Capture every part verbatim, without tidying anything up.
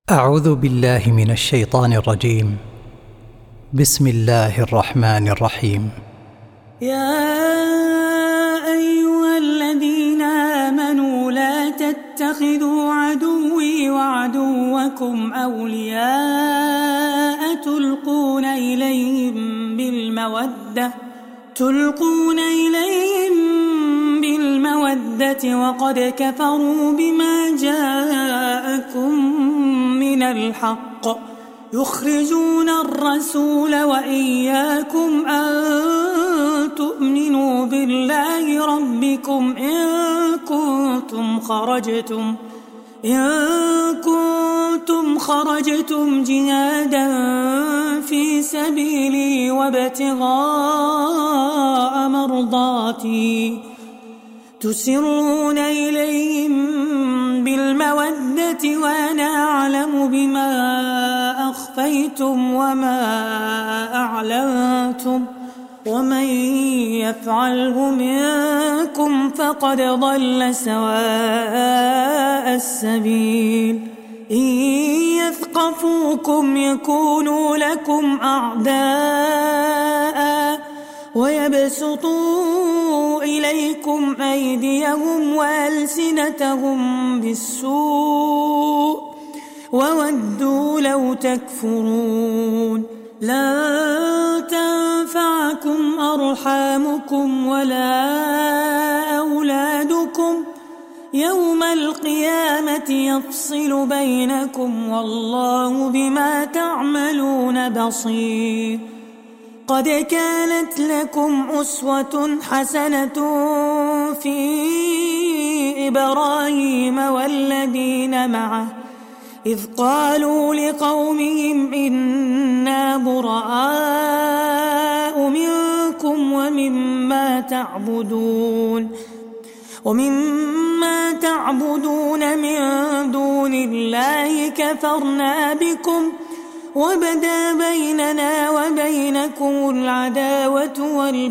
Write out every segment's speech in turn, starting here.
أعوذ بالله من الشيطان الرجيم. بسم الله الرحمن الرحيم. يا أيها الذين آمنوا لا تتخذوا عدوي وعدوكم أولياء تلقون إليهم بالمودة تلقون إليهم بالمودة وقد كفروا بما جاءكم من الحق يخرجون الرسول وإياكم أن تؤمنوا بالله ربكم إن كنتم خرجتم إن كنتم خرجتم جهادا في سبيلي وابتغاء مرضاتي تسرون إليهم بالمودة وأنا أعلم بما أخفيتم وما أعلنتم ومن يفعله منكم فقد ضل سواء السبيل إن يثقفوكم يكونوا لكم أعداء ويبسطوا إليكم أيديهم وألسنتهم بالسوء وودوا لو تكفرون لن تنفعكم أرحامكم ولا أولادكم يوم القيامة يفصل بينكم والله بما تعملون بصير. قد كانت لكم أسوة حسنة في إبراهيم والذين معه إذ قالوا لقومهم إنا براء منكم ومما تعبدون ومما تعبدون من دون الله كفرنا بكم وبدا بيننا وبينكم العداوة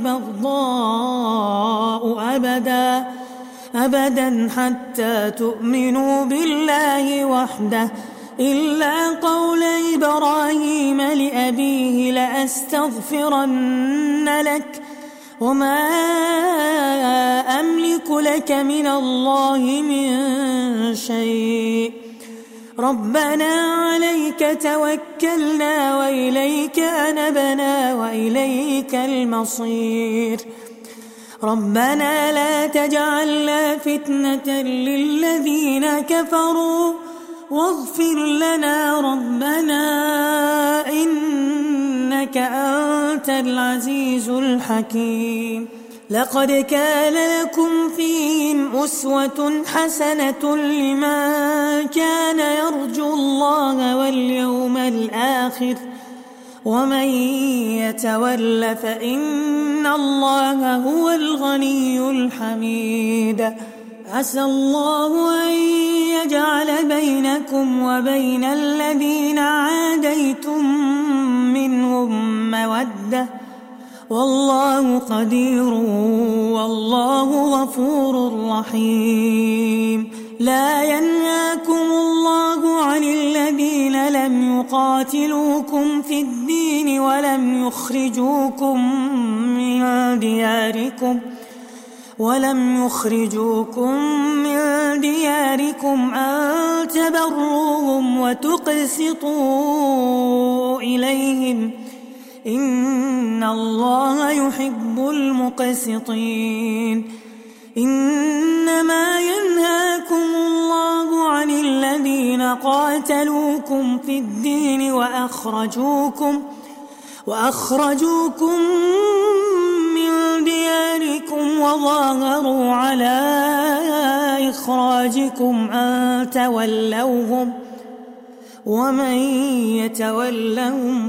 والبغضاء أبدا أبدا حتى تؤمنوا بالله وحده إلا قول إبراهيم لأبيه لأستغفرن لك وما أملك لك من الله من شيء ربنا عليك توكلنا وإليك أنبنا وإليك المصير ربنا لا تجعلنا فتنة للذين كفروا واغفر لنا ربنا إنك أنت العزيز الحكيم. لقد كان لكم فيهم أسوة حسنة لمن كان يرجو الله واليوم الآخر ومن يتول فإن الله هو الغني الحميد. عسى الله أن يجعل بينكم وبين الذين عاديتم منهم مودة والله قدير والله غفور رحيم. لا ينهاكم الله عن الذين لم يقاتلوكم في الدين ولم يخرجوكم من دياركم ولم يخرجوكم من دياركم أن تبروهم وتقسطوا إليهم إن الله يحب المقسطين. إنما ينهاكم الله عن الذين قاتلوكم في الدين وأخرجوكم وأخرجوكم من دياركم وظاهروا على إخراجكم أن تولوهم ومن يتولهم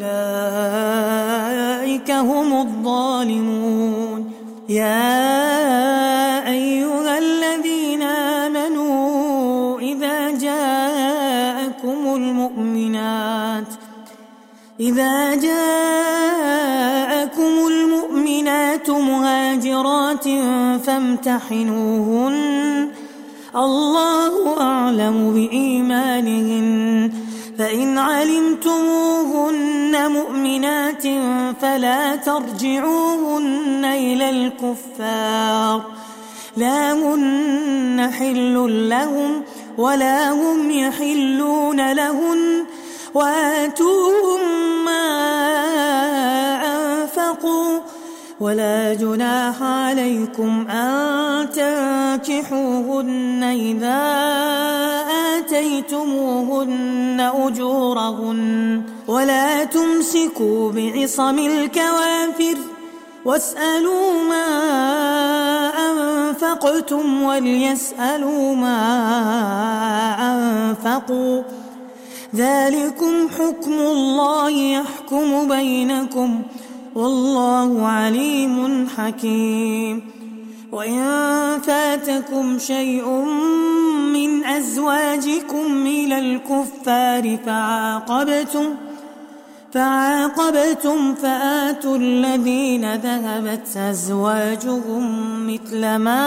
فأولئك هم الظالمون. يا أيها الذين آمنوا إذا جاءكم المؤمنات إذا جاءكم المؤمنات مهاجرات فامتحنوهن الله أعلم بإيمانهن فإن علمتموهن مؤمنات فلا ترجعوهن إلى الكفار لا هن حل لهم ولا هم يحلون لهن وآتوهم ما أنفقوا ولا جناح عليكم أن تنكحوهن إذا آتيتموهن أجورهن ولا تمسكوا بعصم الكوافر واسألوا ما أنفقتم وليسألوا ما أنفقوا ذلكم حكم الله يحكم بينكم والله عليم حكيم وإن فاتكم شيء من أزواجكم إلى الكفار فعاقبتم فعاقبتم فآتوا الذين ذهبت أزواجهم مثل ما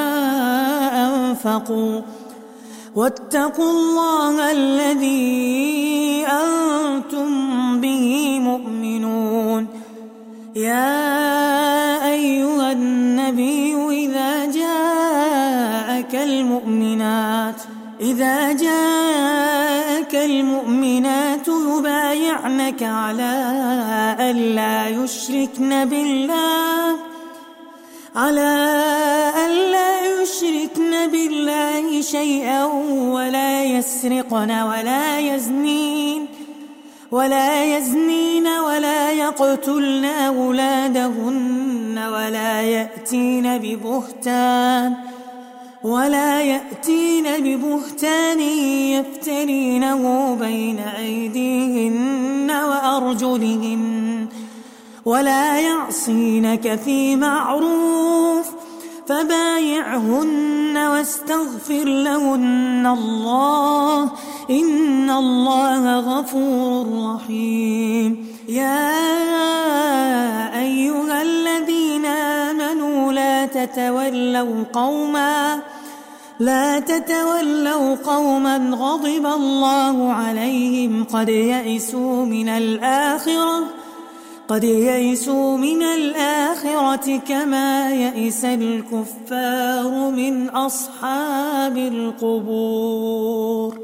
أنفقوا واتقوا الله الذي أنتم به مؤمنون يا أيها النبي إذا جاءك المؤمنات إذا جاءك المؤمنات يبايعنك على ألا يشركن بالله على ألا يشركن بالله شيئا ولا يسرقن ولا يزنين ولا يزنين ولا يقتلن أولادهن ولا يأتين ببهتان ولا يأتين ببهتان يفترينه بين أيديهن وأرجلهن ولا يعصينك في معروف فبايعهن واستغفر لهن الله إن الله غفور رحيم يا أيها الذين آمنوا لا تتولوا قوما لا تتولوا قوما غضب الله عليهم قد يئسوا من الآخرة قد يئسوا من الآخرة كما يئس الكفار من أصحاب القبور.